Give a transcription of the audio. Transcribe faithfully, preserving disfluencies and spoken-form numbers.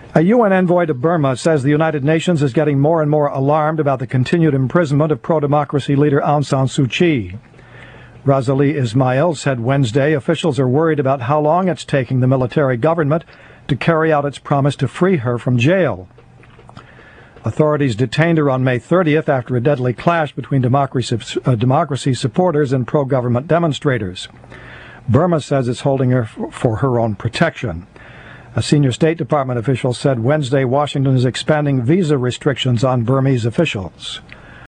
A U N envoy to Burma says the United Nations is getting more and more alarmed about the continued imprisonment of pro-democracy leader Aung San Suu Kyi. Razali Ismail said Wednesday officials are worried about how long it's taking the military government to carry out its promise to free her from jail. Authorities detained her on May thirtieth after a deadly clash between democracy, uh, democracy supporters and pro-government demonstrators. Burma says it's holding her f- for her own protection. A senior State Department official said Wednesday Washington is expanding visa restrictions on Burmese officials.